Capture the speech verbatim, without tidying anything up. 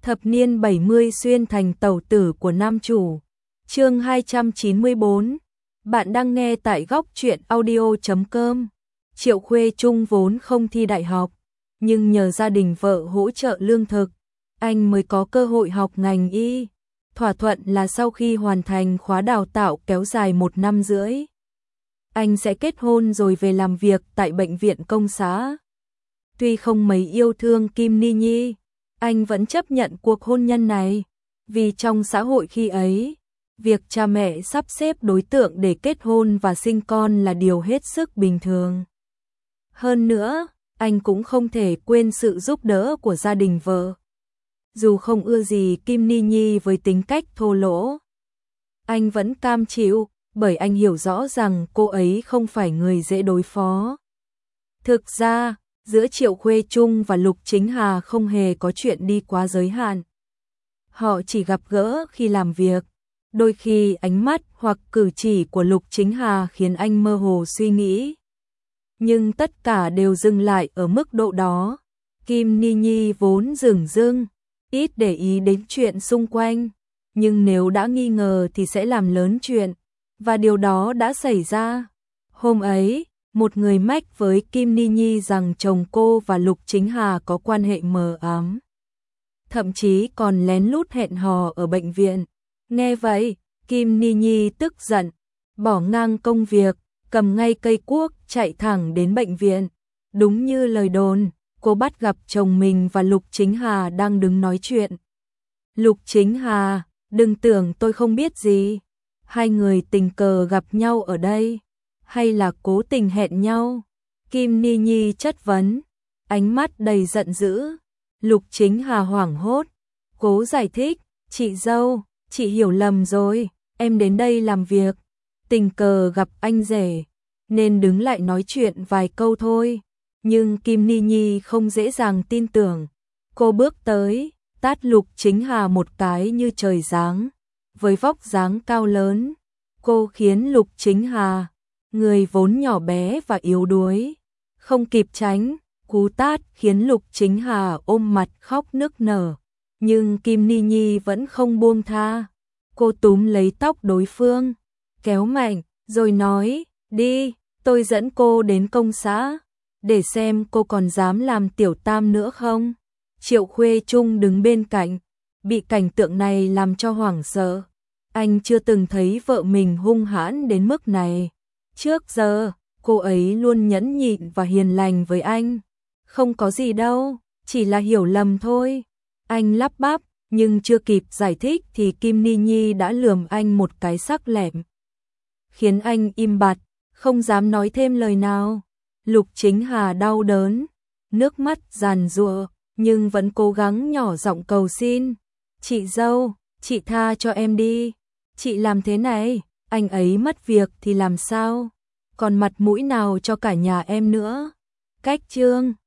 Thập niên bảy mươi xuyên thành tẩu tử của nam chủ. Chương hai trăm chín mươi bốn. Bạn đang nghe tại góc truyện audio chấm com. Triệu Khuê Trung vốn không thi đại học, nhưng nhờ gia đình vợ hỗ trợ lương thực, anh mới có cơ hội học ngành y. Thỏa thuận là sau khi hoàn thành khóa đào tạo kéo dài một năm rưỡi, anh sẽ kết hôn rồi về làm việc tại bệnh viện công xã. Tuy không mấy yêu thương Kim Ni Nhi, anh vẫn chấp nhận cuộc hôn nhân này, vì trong xã hội khi ấy, việc cha mẹ sắp xếp đối tượng để kết hôn và sinh con là điều hết sức bình thường. Hơn nữa, anh cũng không thể quên sự giúp đỡ của gia đình vợ. Dù không ưa gì Kim Ni Nhi với tính cách thô lỗ, anh vẫn cam chịu, bởi anh hiểu rõ rằng cô ấy không phải người dễ đối phó. Thực ra, giữa Triệu Khuê Trung và Lục Chính Hà không hề có chuyện đi quá giới hạn. Họ chỉ gặp gỡ khi làm việc, đôi khi ánh mắt hoặc cử chỉ của Lục Chính Hà khiến anh mơ hồ suy nghĩ. Nhưng tất cả đều dừng lại ở mức độ đó. Kim Ni Nhi vốn dửng dưng, ít để ý đến chuyện xung quanh, nhưng nếu đã nghi ngờ thì sẽ làm lớn chuyện, và điều đó đã xảy ra. Hôm ấy, một người mách với Kim Ni Nhi rằng chồng cô và Lục Chính Hà có quan hệ mờ ám, thậm chí còn lén lút hẹn hò ở bệnh viện. Nghe vậy, Kim Ni Nhi tức giận, bỏ ngang công việc, cầm ngay cây cuốc chạy thẳng đến bệnh viện. Đúng như lời đồn, cô bắt gặp chồng mình và Lục Chính Hà đang đứng nói chuyện. Lục Chính Hà, đừng tưởng tôi không biết gì. Hai người tình cờ gặp nhau ở đây, hay là cố tình hẹn nhau? Kim Ni Nhi chất vấn, ánh mắt đầy giận dữ. Lục Chính Hà hoảng hốt, cố giải thích, chị dâu, chị hiểu lầm rồi, em đến đây làm việc, tình cờ gặp anh rể, nên đứng lại nói chuyện vài câu thôi. Nhưng Kim Ni Nhi không dễ dàng tin tưởng. Cô bước tới, tát Lục Chính Hà một cái như trời giáng. Với vóc dáng cao lớn, cô khiến Lục Chính Hà, người vốn nhỏ bé và yếu đuối, không kịp tránh. Cú tát khiến Lục Chính Hà ôm mặt khóc nức nở. Nhưng Kim Ni Nhi vẫn không buông tha. Cô túm lấy tóc đối phương, kéo mạnh, rồi nói, đi, tôi dẫn cô đến công xã, để xem cô còn dám làm tiểu tam nữa không. Triệu Khuê Trung đứng bên cạnh, bị cảnh tượng này làm cho hoảng sợ. Anh chưa từng thấy vợ mình hung hãn đến mức này. Trước giờ, cô ấy luôn nhẫn nhịn và hiền lành với anh. Không có gì đâu, chỉ là hiểu lầm thôi. Anh lắp bắp, nhưng chưa kịp giải thích thì Kim Ni Nhi đã lườm anh một cái sắc lẹm, khiến anh im bặt, không dám nói thêm lời nào. Lục Chính Hà đau đớn, nước mắt giàn giụa, nhưng vẫn cố gắng nhỏ giọng cầu xin. Chị dâu, chị tha cho em đi. Chị làm thế này, anh ấy mất việc thì làm sao? Còn mặt mũi nào cho cả nhà em nữa? Cách chương